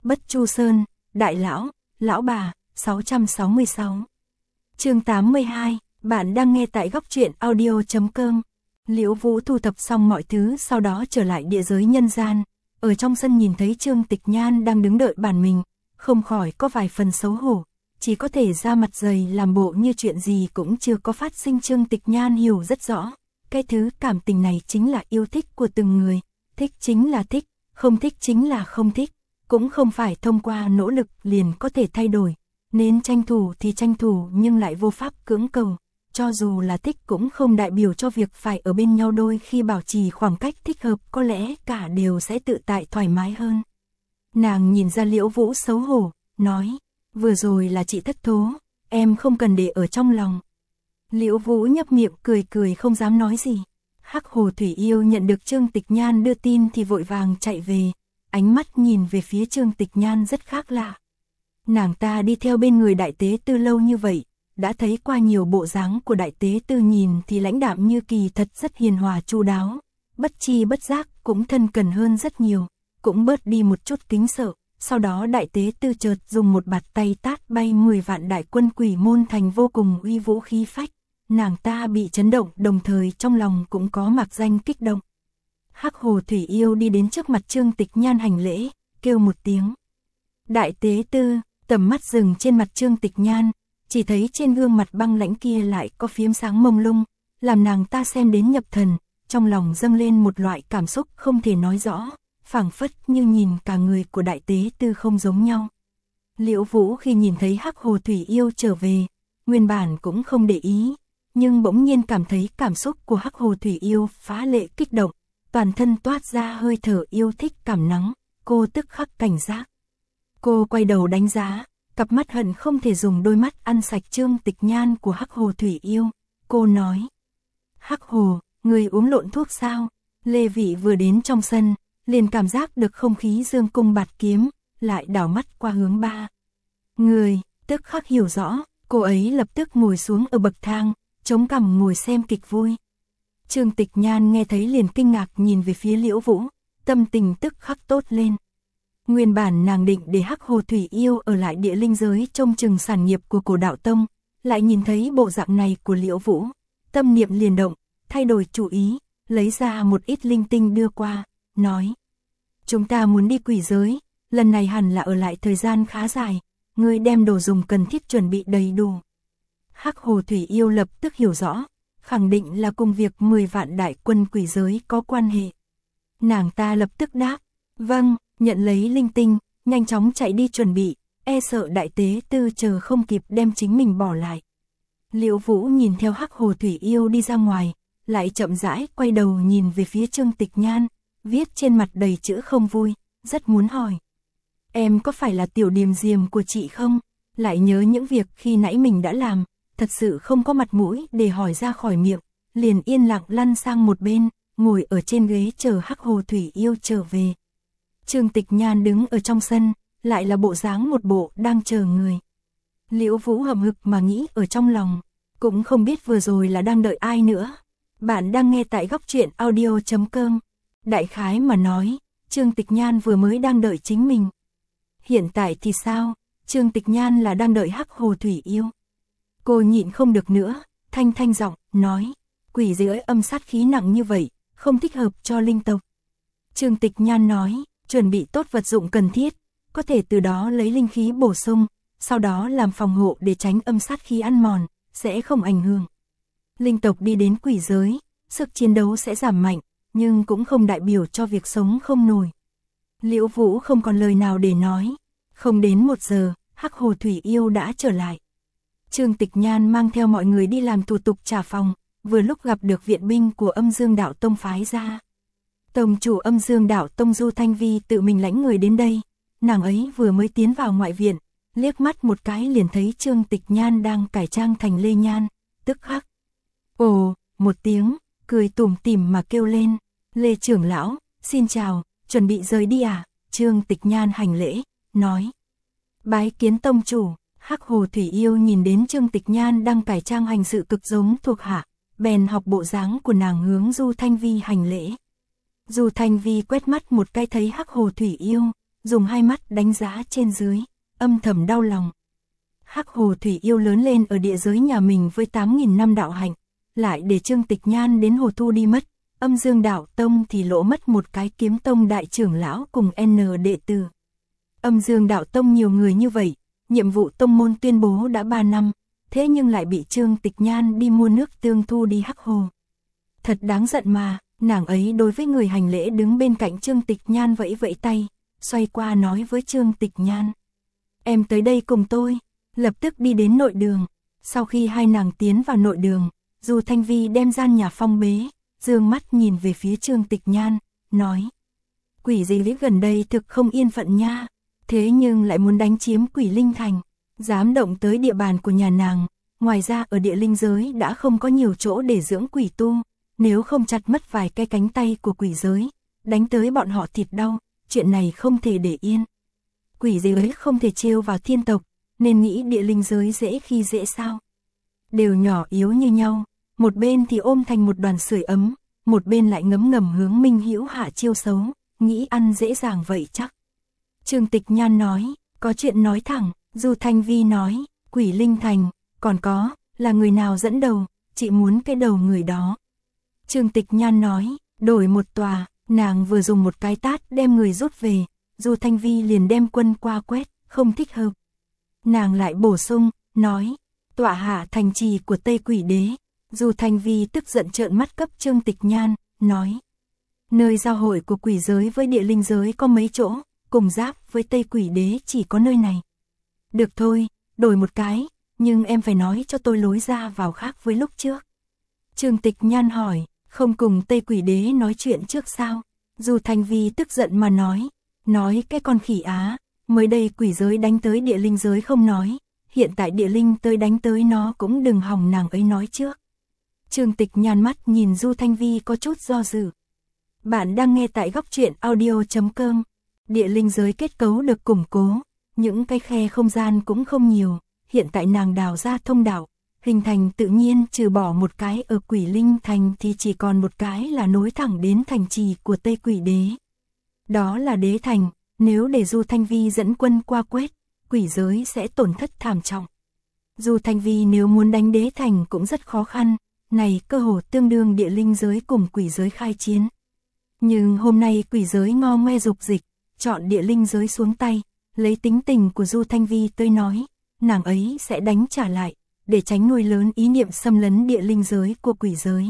Bất Chu Sơn, Đại Lão, Lão Bà, 666. Chương 82, bạn đang nghe tại góc truyện audio.com. Liễu Vũ thu thập xong mọi thứ sau đó trở lại địa giới nhân gian, ở trong sân nhìn thấy Trương Tịch Nhan đang đứng đợi bản mình, không khỏi có vài phần xấu hổ, chỉ có thể ra mặt dày làm bộ như chuyện gì cũng chưa có phát sinh. Trương Tịch Nhan hiểu rất rõ, cái thứ cảm tình này chính là yêu thích của từng người, thích chính là thích, không thích chính là không thích, cũng không phải thông qua nỗ lực liền có thể thay đổi, nên tranh thủ thì tranh thủ nhưng lại vô pháp cưỡng cầu, cho dù là thích cũng không đại biểu cho việc phải ở bên nhau, đôi khi bảo trì khoảng cách thích hợp có lẽ cả đều sẽ tự tại thoải mái hơn. Nàng nhìn ra Liễu Vũ xấu hổ, nói, vừa rồi là chị thất thố, em không cần để ở trong lòng. Liễu Vũ nhấp miệng cười cười không dám nói gì. Hắc Hồ Thủy Yêu nhận được Trương Tịch Nhan đưa tin thì vội vàng chạy về, ánh mắt nhìn về phía Trương Tịch Nhan rất khác lạ. Nàng ta đi theo bên người Đại Tế Tư lâu như vậy, đã thấy qua nhiều bộ dáng của Đại Tế Tư, nhìn thì lãnh đạm như kỳ thật rất hiền hòa chu đáo, bất chi bất giác cũng thân cần hơn rất nhiều, cũng bớt đi một chút kính sợ. Sau đó Đại Tế Tư chợt dùng một bạt tay tát bay 10 vạn đại quân Quỷ Môn Thành vô cùng uy vũ khí phách. Nàng ta bị chấn động, đồng thời trong lòng cũng có mạc danh kích động. Hắc Hồ Thủy Yêu đi đến trước mặt Trương Tịch Nhan hành lễ, kêu một tiếng. Đại Tế Tư, tầm mắt dừng trên mặt Trương Tịch Nhan, chỉ thấy trên gương mặt băng lãnh kia lại có phiếm sáng mông lung, làm nàng ta xem đến nhập thần, trong lòng dâng lên một loại cảm xúc không thể nói rõ, phảng phất như nhìn cả người của Đại Tế Tư không giống nhau. Liễu Vũ khi nhìn thấy Hắc Hồ Thủy Yêu trở về, nguyên bản cũng không để ý, nhưng bỗng nhiên cảm thấy cảm xúc của Hắc Hồ Thủy Yêu phá lệ kích động, toàn thân toát ra hơi thở yêu thích cảm nắng, cô tức khắc cảnh giác. Cô quay đầu đánh giá, cặp mắt hận không thể dùng đôi mắt ăn sạch Trương Tịch Nhan của Hắc Hồ Thủy Yêu. Cô nói, Hắc Hồ, người uống lộn thuốc sao? Lê Vị vừa đến trong sân, liền cảm giác được không khí dương cung bạt kiếm, lại đảo mắt qua hướng ba người, tức khắc hiểu rõ, cô ấy lập tức ngồi xuống ở bậc thang, chống cằm ngồi xem kịch vui. Trương Tịch Nhan nghe thấy liền kinh ngạc nhìn về phía Liễu Vũ, tâm tình tức khắc tốt lên. Nguyên bản nàng định để Hắc Hồ Thủy Yêu ở lại địa linh giới trông chừng sản nghiệp của Cổ Đạo Tông, lại nhìn thấy bộ dạng này của Liễu Vũ, tâm niệm liền động, thay đổi chủ ý, lấy ra một ít linh tinh đưa qua, nói: "Chúng ta muốn đi quỷ giới, lần này hẳn là ở lại thời gian khá dài, ngươi đem đồ dùng cần thiết chuẩn bị đầy đủ." Hắc Hồ Thủy Yêu lập tức hiểu rõ, khẳng định là cùng việc 10 vạn đại quân quỷ giới có quan hệ. Nàng ta lập tức đáp: "Vâng." Nhận lấy linh tinh, nhanh chóng chạy đi chuẩn bị, e sợ Đại Tế Tư chờ không kịp đem chính mình bỏ lại. Liễu Vũ nhìn theo Hắc Hồ Thủy Yêu đi ra ngoài, lại chậm rãi quay đầu nhìn về phía Trương Tịch Nhan, viết trên mặt đầy chữ không vui, rất muốn hỏi: "Em có phải là tiểu điềm diềm của chị không?" Lại nhớ những việc khi nãy mình đã làm, thật sự không có mặt mũi để hỏi ra khỏi miệng, liền yên lặng lăn sang một bên, ngồi ở trên ghế chờ Hắc Hồ Thủy Yêu trở về. Trương Tịch Nhan đứng ở trong sân, lại là bộ dáng một bộ đang chờ người. Liễu Vũ hậm hực mà nghĩ ở trong lòng, cũng không biết vừa rồi là đang đợi ai nữa. Bạn đang nghe tại góc truyện audio.com. Đại khái mà nói, Trương Tịch Nhan vừa mới đang đợi chính mình. Hiện tại thì sao? Trương Tịch Nhan là đang đợi Hắc Hồ Thủy Yêu. Cô nhịn không được nữa, thanh giọng nói: "Quỷ giới âm sát khí nặng như vậy, không thích hợp cho linh tộc." Trương Tịch Nhan nói: "Chuẩn bị tốt vật dụng cần thiết, có thể từ đó lấy linh khí bổ sung, sau đó làm phòng hộ để tránh âm sát khí ăn mòn, sẽ không ảnh hưởng. Linh tộc đi đến quỷ giới, sức chiến đấu sẽ giảm mạnh, nhưng cũng không đại biểu cho việc sống không nổi." Liễu Vũ không còn lời nào để nói. Không đến 1 giờ, Hắc Hồ Thủy Yêu đã trở lại. Trương Tịch Nhan mang theo mọi người đi làm thủ tục trả phòng, vừa lúc gặp được viện binh của Âm Dương Đạo Tông phái ra. Tông chủ Âm Dương Đạo Tông Du Thanh Vi tự mình lãnh người đến đây, nàng ấy vừa mới tiến vào ngoại viện, liếc mắt một cái liền thấy Trương Tịch Nhan đang cải trang thành Lê Nhan, tức khắc ồ một tiếng, cười tủm tỉm mà kêu lên: "Lê trưởng lão, xin chào, chuẩn bị rời đi à?" Trương Tịch Nhan hành lễ, nói: "Bái kiến tông chủ." Hắc Hồ Thủy Yêu nhìn đến Trương Tịch Nhan đang cải trang hành sự cực giống thuộc hạ, bèn học bộ dáng của nàng hướng Du Thanh Vi hành lễ. Du Thanh Vi quét mắt một cái thấy Hắc Hồ Thủy Yêu, dùng hai mắt đánh giá trên dưới, âm thầm đau lòng. Hắc Hồ Thủy Yêu lớn lên ở địa giới nhà mình với 8.000 năm đạo hạnh, lại để Trương Tịch Nhan đến Hồ Thu đi mất, Âm Dương Đạo Tông thì lỗ mất một cái Kiếm Tông đại trưởng lão cùng N đệ tử. Âm Dương Đạo Tông nhiều người như vậy, nhiệm vụ tông môn tuyên bố đã 3 năm, thế nhưng lại bị Trương Tịch Nhan đi mua nước tương thu đi Hắc Hồ. Thật đáng giận mà, nàng ấy đối với người hành lễ đứng bên cạnh Trương Tịch Nhan vẫy vẫy tay, xoay qua nói với Trương Tịch Nhan. Em tới đây cùng tôi, lập tức đi đến nội đường. Sau khi hai nàng tiến vào nội đường, Du Thanh Vi đem gian nhà phong bế, dương mắt nhìn về phía Trương Tịch Nhan, nói. Quỷ gì lý gần đây thực không yên phận nha, thế nhưng lại muốn đánh chiếm Quỷ Linh Thành, dám động tới địa bàn của nhà nàng. Ngoài ra ở địa linh giới đã không có nhiều chỗ để dưỡng quỷ tu, nếu không chặt mất vài cái cánh tay của quỷ giới, đánh tới bọn họ thịt đau, chuyện này không thể để yên. Quỷ giới không thể trêu vào thiên tộc, nên nghĩ địa linh giới dễ khi dễ sao. Đều nhỏ yếu như nhau, một bên thì ôm thành một đoàn sưởi ấm, một bên lại ngấm ngầm hướng Minh Hữu hạ chiêu xấu, nghĩ ăn dễ dàng vậy chắc. Trương Tịch Nhan nói, có chuyện nói thẳng. Du Thanh Vi nói, Quỷ Linh Thành, còn có, là người nào dẫn đầu, chị muốn cái đầu người đó. Trương Tịch Nhan nói, đổi một tòa, nàng vừa dùng một cái tát đem người rút về, Du Thanh Vi liền đem quân qua quét, không thích hợp. Nàng lại bổ sung, nói, tọa hạ thành trì của Tây Quỷ Đế. Du Thanh Vi tức giận trợn mắt cấp Trương Tịch Nhan, nói, nơi giao hội của quỷ giới với địa linh giới có mấy chỗ, cùng giáp với Tây Quỷ Đế chỉ có nơi này. Được thôi, đổi một cái, nhưng em phải nói cho tôi lối ra vào khác với lúc trước. Trương Tịch Nhan hỏi, không cùng Tây Quỷ Đế nói chuyện trước sao? Du Thanh Vi tức giận mà nói cái con khỉ Á, mới đây quỷ giới đánh tới địa linh giới không nói, hiện tại địa linh tới đánh tới nó cũng đừng hòng nàng ấy nói trước. Trương Tịch Nhan mắt nhìn Du Thanh Vi có chút do dự. Bạn đang nghe tại góc truyện audio.com. Địa linh giới kết cấu được củng cố, những cái khe không gian cũng không nhiều, hiện tại nàng đào ra thông đạo, hình thành tự nhiên trừ bỏ một cái ở Quỷ Linh Thành thì chỉ còn một cái là nối thẳng đến thành trì của Tây Quỷ Đế. Đó là Đế Thành, nếu để Du Thanh Vi dẫn quân qua quét, quỷ giới sẽ tổn thất thảm trọng. Du Thanh Vi nếu muốn đánh Đế Thành cũng rất khó khăn, này cơ hồ tương đương địa linh giới cùng quỷ giới khai chiến. Nhưng hôm nay quỷ giới ngo ngoe dục dịch, chọn địa linh giới xuống tay, lấy tính tình của Du Thanh Vi tới nói, nàng ấy sẽ đánh trả lại, để tránh nuôi lớn ý niệm xâm lấn địa linh giới của quỷ giới.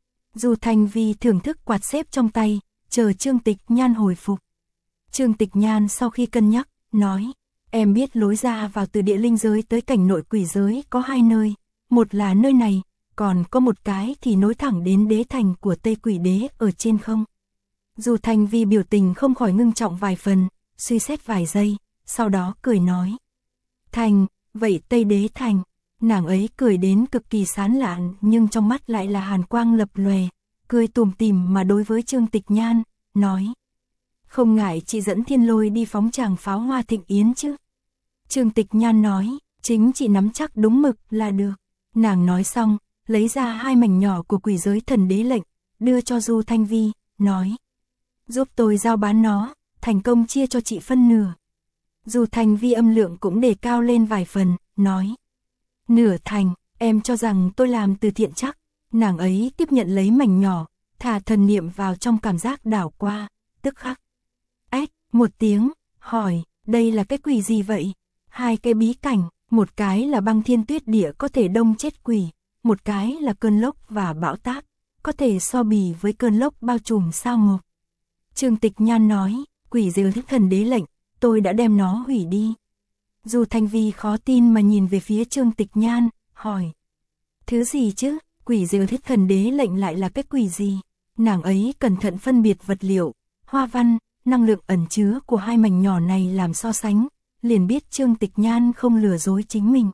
Du Thanh Vi thưởng thức quạt xếp trong tay, chờ Trương Tịch Nhan hồi phục. Trương Tịch Nhan sau khi cân nhắc, nói, em biết lối ra vào từ địa linh giới tới cảnh nội quỷ giới có hai nơi, một là nơi này, còn có một cái thì nối thẳng đến Đế Thành của Tây Quỷ Đế ở trên không. Du Thanh Vi biểu tình không khỏi ngưng trọng vài phần, suy xét vài giây, sau đó cười nói. Thành, vậy Tây Đế Thành, nàng ấy cười đến cực kỳ sán lạn nhưng trong mắt lại là hàn quang lập lòe, cười tủm tỉm mà đối với Trương Tịch Nhan, nói. Không ngại chị dẫn Thiên Lôi đi phóng tràng pháo hoa thịnh yến chứ. Trương Tịch Nhan nói, chính chị nắm chắc đúng mực là được. Nàng nói xong, lấy ra hai mảnh nhỏ của quỷ giới thần đế lệnh, đưa cho Du Thanh Vi, nói. Giúp tôi giao bán nó, thành công chia cho chị phân nửa. Du Thanh Vi âm lượng cũng đề cao lên vài phần, nói. Nửa thành, em cho rằng tôi làm từ thiện chắc. Nàng ấy tiếp nhận lấy mảnh nhỏ, thả thần niệm vào trong cảm giác đảo qua, tức khắc. Ếch, một tiếng, hỏi, đây là cái quỷ gì vậy? Hai cái bí cảnh, một cái là băng thiên tuyết địa có thể đông chết quỷ, một cái là cơn lốc và bão táp, có thể so bì với cơn lốc bao trùm sao ngục. Trương Tịch Nhan nói, quỷ diều thức thần đế lệnh, tôi đã đem nó hủy đi. Du Thanh Vi khó tin mà nhìn về phía Trương Tịch Nhan, hỏi. Thứ gì chứ, quỷ diều thức thần đế lệnh lại là cái quỷ gì? Nàng ấy cẩn thận phân biệt vật liệu, hoa văn, năng lượng ẩn chứa của hai mảnh nhỏ này làm so sánh, liền biết Trương Tịch Nhan không lừa dối chính mình.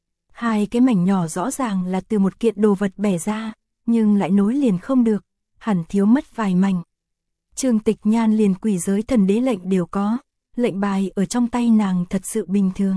Hai cái mảnh nhỏ rõ ràng là từ một kiện đồ vật bẻ ra, nhưng lại nối liền không được, hẳn thiếu mất vài mảnh. Trương Tịch Nhan liền quỷ giới thần đế lệnh đều có, lệnh bài ở trong tay nàng thật sự bình thường.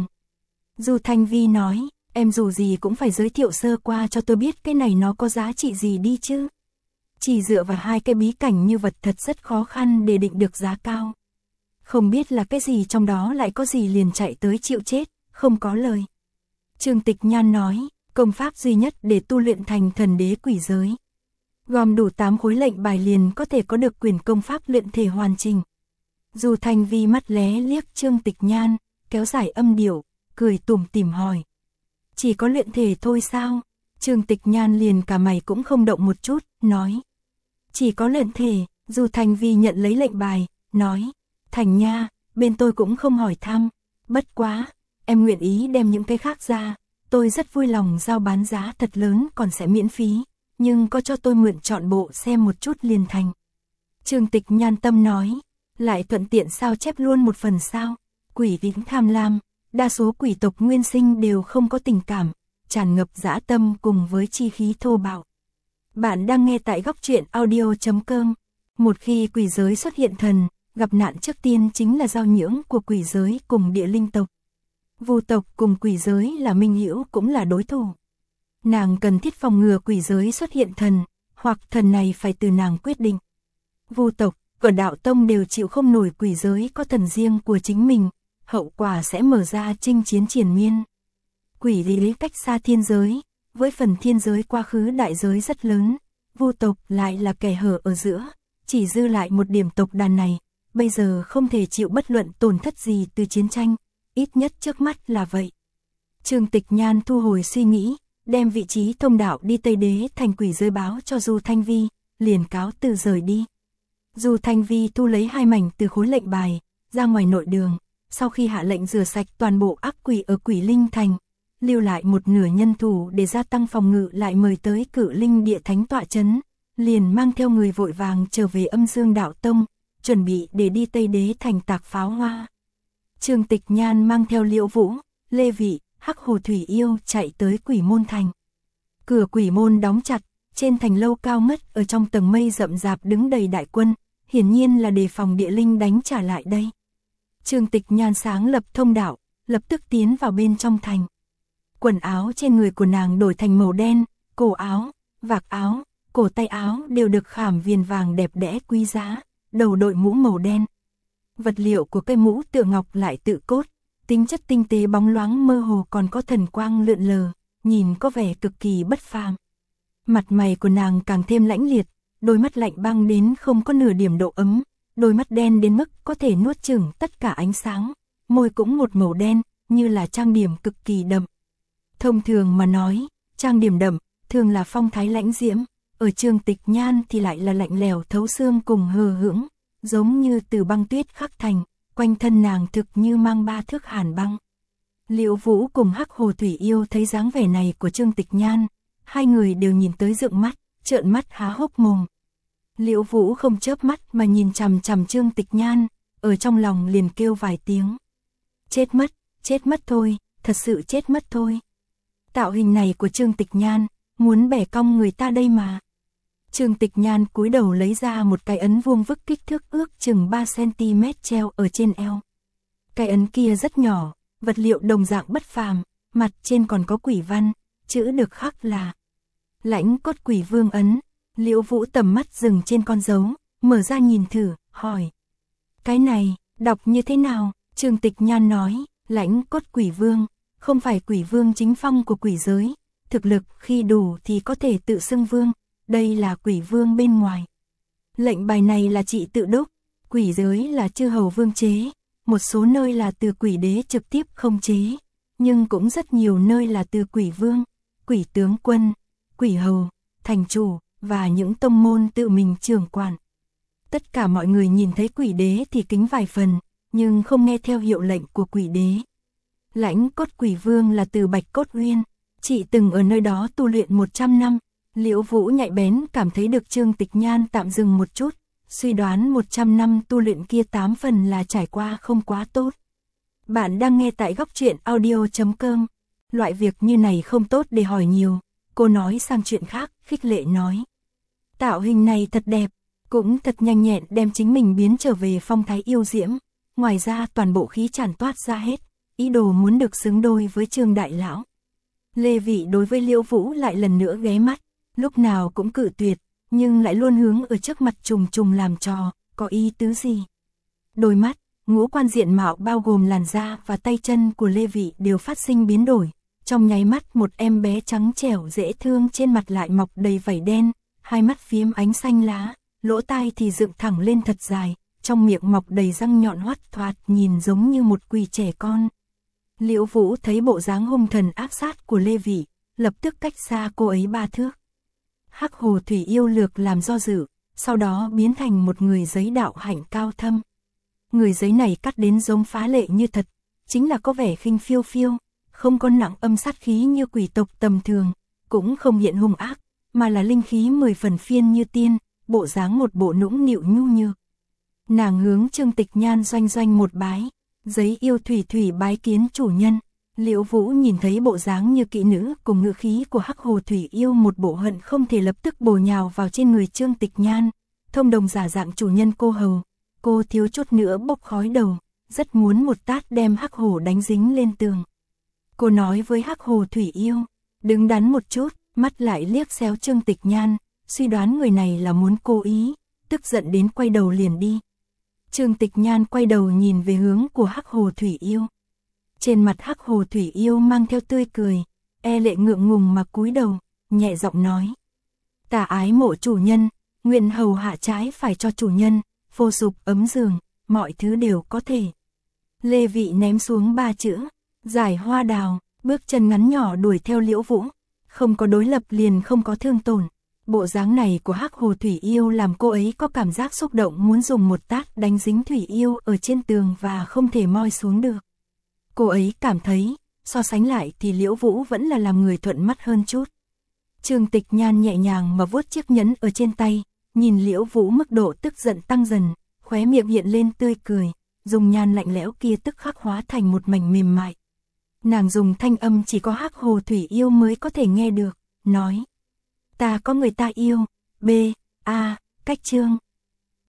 Du Thanh Vi nói, em dù gì cũng phải giới thiệu sơ qua cho tôi biết cái này nó có giá trị gì đi chứ. Chỉ dựa vào hai cái bí cảnh như vật thật rất khó khăn để định được giá cao. không biết là cái gì trong đó lại có gì liền chạy tới chịu chết, không có lời. Trương Tịch Nhan nói, công pháp duy nhất để tu luyện thành thần đế quỷ giới. Gom đủ 8 khối lệnh bài liền có thể có được quyền công pháp luyện thể hoàn chỉnh. Du Thanh Vi mắt lé liếc Trương Tịch Nhan, kéo dài âm điệu, cười tủm tỉm hỏi. Chỉ có luyện thể thôi sao? Trương Tịch Nhan liền cả mày cũng không động một chút, nói. Chỉ có luyện thể. Du Thanh Vi nhận lấy lệnh bài, nói. Thành nha, bên tôi cũng không hỏi thăm. Bất quá, em nguyện ý đem những cái khác ra. Tôi rất vui lòng giao bán giá thật lớn còn sẽ miễn phí. Nhưng có cho tôi mượn trọn bộ xem một chút liền thành. Trương Tịch Nhan tâm nói. Lại thuận tiện sao chép luôn một phần sao? Quỷ tính tham lam, đa số quỷ tộc nguyên sinh đều không có tình cảm, tràn ngập dã tâm cùng với chi khí thô bạo. Bạn đang nghe tại góc truyện audio.com. Một khi quỷ giới xuất hiện thần, gặp nạn trước tiên chính là giao nhưỡng của quỷ giới cùng địa linh tộc. Vu tộc cùng quỷ giới là minh hữu cũng là đối thủ. Nàng cần thiết phòng ngừa quỷ giới xuất hiện thần, hoặc thần này phải từ nàng quyết định. Vu tộc, ở đạo tông đều chịu không nổi quỷ giới có thần riêng của chính mình, hậu quả sẽ mở ra chinh chiến triền miên. Quỷ lý cách xa thiên giới, với phần thiên giới quá khứ đại giới rất lớn, Vu tộc lại là kẻ hở ở giữa, chỉ dư lại một điểm tộc đàn này, bây giờ không thể chịu bất luận tổn thất gì từ chiến tranh, ít nhất trước mắt là vậy. Trương Tịch Nhan thu hồi suy nghĩ, đem vị trí thông đạo đi Tây Đế thành quỷ giới báo cho Du Thanh Vi, liền cáo từ rời đi. Du Thanh Vi thu lấy 2 mảnh từ khối lệnh bài, ra ngoài nội đường, sau khi hạ lệnh rửa sạch toàn bộ ác quỷ ở Quỷ Linh Thành, lưu lại một nửa nhân thủ để gia tăng phòng ngự lại mời tới Cự Linh Địa Thánh tọa chấn, liền mang theo người vội vàng trở về Âm Dương Đạo Tông, chuẩn bị để đi Tây Đế thành tạc pháo hoa. Trương Tịch Nhan mang theo Liễu Vũ, Lê Vị, Hắc Hồ Thủy Yêu chạy tới Quỷ Môn Thành. Cửa Quỷ Môn đóng chặt, trên thành lâu cao ngất ở trong tầng mây rậm rạp đứng đầy đại quân, hiển nhiên là đề phòng địa linh đánh trả lại đây. Trương Tịch Nhan sáng lập thông đạo, lập tức tiến vào bên trong thành. Quần áo trên người của nàng đổi thành màu đen, cổ áo, vạc áo, cổ tay áo đều được khảm viền vàng đẹp đẽ quý giá, đầu đội mũ màu đen. Vật liệu của cây mũ tựa ngọc lại tự cốt, tính chất tinh tế bóng loáng mơ hồ còn có thần quang lượn lờ, nhìn có vẻ cực kỳ bất phàm. Mặt mày của nàng càng thêm lãnh liệt, đôi mắt lạnh băng đến không có nửa điểm độ ấm, đôi mắt đen đến mức có thể nuốt chửng tất cả ánh sáng, môi cũng một màu đen, như là trang điểm cực kỳ đậm. Thông thường mà nói, trang điểm đậm, thường là phong thái lãnh diễm, ở Trương Tịch Nhan thì lại là lạnh lèo thấu xương cùng hờ hững, giống như từ băng tuyết khắc thành, quanh thân nàng thực như mang 3 thước hàn băng. Liễu Vũ cùng Hắc Hồ Thủy Yêu thấy dáng vẻ này của Trương Tịch Nhan, hai người đều nhìn tới rượng mắt, trợn mắt há hốc mồm. Liễu Vũ không chớp mắt mà nhìn chằm chằm Trương Tịch Nhan, ở trong lòng liền kêu vài tiếng. Chết mất thôi, thật sự chết mất thôi. Tạo hình này của Trương Tịch Nhan, muốn bẻ cong người ta đây mà. Trương Tịch Nhan cúi đầu lấy ra một cái ấn vuông vức kích thước ước chừng 3 cm treo ở trên eo. Cái ấn kia rất nhỏ, vật liệu đồng dạng bất phàm, mặt trên còn có quỷ văn, chữ được khắc là Lãnh Cốt Quỷ Vương ấn. Liễu Vũ tầm mắt dừng trên con dấu, mở ra nhìn thử, hỏi. Cái này, đọc như thế nào? Trương Tịch Nhan nói, Lãnh Cốt Quỷ Vương, không phải quỷ vương chính phong của quỷ giới, thực lực khi đủ thì có thể tự xưng vương, đây là quỷ vương bên ngoài. Lệnh bài này là chị tự đúc, quỷ giới là chư hầu vương chế, một số nơi là từ quỷ đế trực tiếp không chế, nhưng cũng rất nhiều nơi là từ quỷ vương, quỷ tướng quân, quỷ hầu, thành chủ, và những tông môn tự mình trưởng quản. Tất cả mọi người nhìn thấy quỷ đế thì kính vài phần, nhưng không nghe theo hiệu lệnh của quỷ đế. Lãnh Cốt Quỷ Vương là từ Bạch Cốt Uyên, chị từng ở nơi đó tu luyện 100 năm. Liễu Vũ nhạy bén cảm thấy được Trương Tịch Nhan tạm dừng một chút, suy đoán 100 năm tu luyện kia 8 phần là trải qua không quá tốt. Bạn đang nghe tại góc truyện audio.com. Loại việc như này không tốt để hỏi nhiều. Cô nói sang chuyện khác, khích lệ nói. Tạo hình này thật đẹp, cũng thật nhanh nhẹn đem chính mình biến trở về phong thái yêu diễm. Ngoài ra toàn bộ khí tràn toát ra hết, ý đồ muốn được xứng đôi với Trương Đại Lão. Lê Vị đối với Liễu Vũ lại lần nữa ghé mắt, lúc nào cũng cự tuyệt, nhưng lại luôn hướng ở trước mặt trùng trùng làm trò, có ý tứ gì. Đôi mắt, ngũ quan diện mạo bao gồm làn da và tay chân của Lê Vị đều phát sinh biến đổi. Trong nháy mắt một em bé trắng trẻo dễ thương trên mặt lại mọc đầy vảy đen, hai mắt phiếm ánh xanh lá, lỗ tai thì dựng thẳng lên thật dài, trong miệng mọc đầy răng nhọn hoắt thoạt nhìn giống như một quỷ trẻ con. Liễu Vũ thấy bộ dáng hung thần ác sát của Lê Vị, lập tức cách xa cô ấy 3 thước. Hắc Hồ Thủy Yêu lược làm do dự, sau đó biến thành một người giấy đạo hạnh cao thâm. Người giấy này cắt đến giống phá lệ như thật, chính là có vẻ khinh phiêu phiêu, không có nặng âm sát khí như quỷ tộc tầm thường, cũng không hiện hung ác, mà là linh khí 10 phần phiên như tiên, bộ dáng một bộ nũng nịu nhu nhược. Nàng hướng Trương Tịch Nhan doanh doanh một bái, giấy yêu thủy thủy bái kiến chủ nhân. Liễu Vũ nhìn thấy bộ dáng như kỹ nữ cùng ngữ khí của Hắc Hồ Thủy Yêu, một bộ hận không thể lập tức bổ nhào vào trên người Trương Tịch Nhan, thông đồng giả dạng chủ nhân cô hầu, cô thiếu chút nữa bốc khói đầu, rất muốn một tát đem Hắc Hồ đánh dính lên tường. Cô nói với Hắc Hồ Thủy Yêu, đứng đắn một chút, mắt lại liếc xéo Trương Tịch Nhan, suy đoán người này là muốn cố ý, tức giận đến quay đầu liền đi. Trương Tịch Nhan quay đầu nhìn về hướng của Hắc Hồ Thủy Yêu. Trên mặt Hắc Hồ Thủy Yêu mang theo tươi cười, e lệ ngượng ngùng mà cúi đầu, nhẹ giọng nói: "Ta ái mộ chủ nhân, nguyện hầu hạ trái phải cho chủ nhân, phô sụp ấm giường, mọi thứ đều có thể." Lê Vị ném xuống 3 chữ, "Giải hoa đào", bước chân ngắn nhỏ đuổi theo Liễu Vũ, không có đối lập liền không có thương tổn. Bộ dáng này của Hắc Hồ Thủy Yêu làm cô ấy có cảm giác xúc động muốn dùng một tát đánh dính Thủy Yêu ở trên tường và không thể moi xuống được. Cô ấy cảm thấy, so sánh lại thì Liễu Vũ vẫn là làm người thuận mắt hơn chút. Trương Tịch Nhan nhẹ nhàng mà vuốt chiếc nhẫn ở trên tay, nhìn Liễu Vũ mức độ tức giận tăng dần, khóe miệng hiện lên tươi cười, dùng nhan lạnh lẽo kia tức khắc hóa thành một mảnh mềm mại. Nàng dùng thanh âm chỉ có Hắc Hồ Thủy Yêu mới có thể nghe được, nói: "Ta có người ta yêu, B.A. Cách Trương."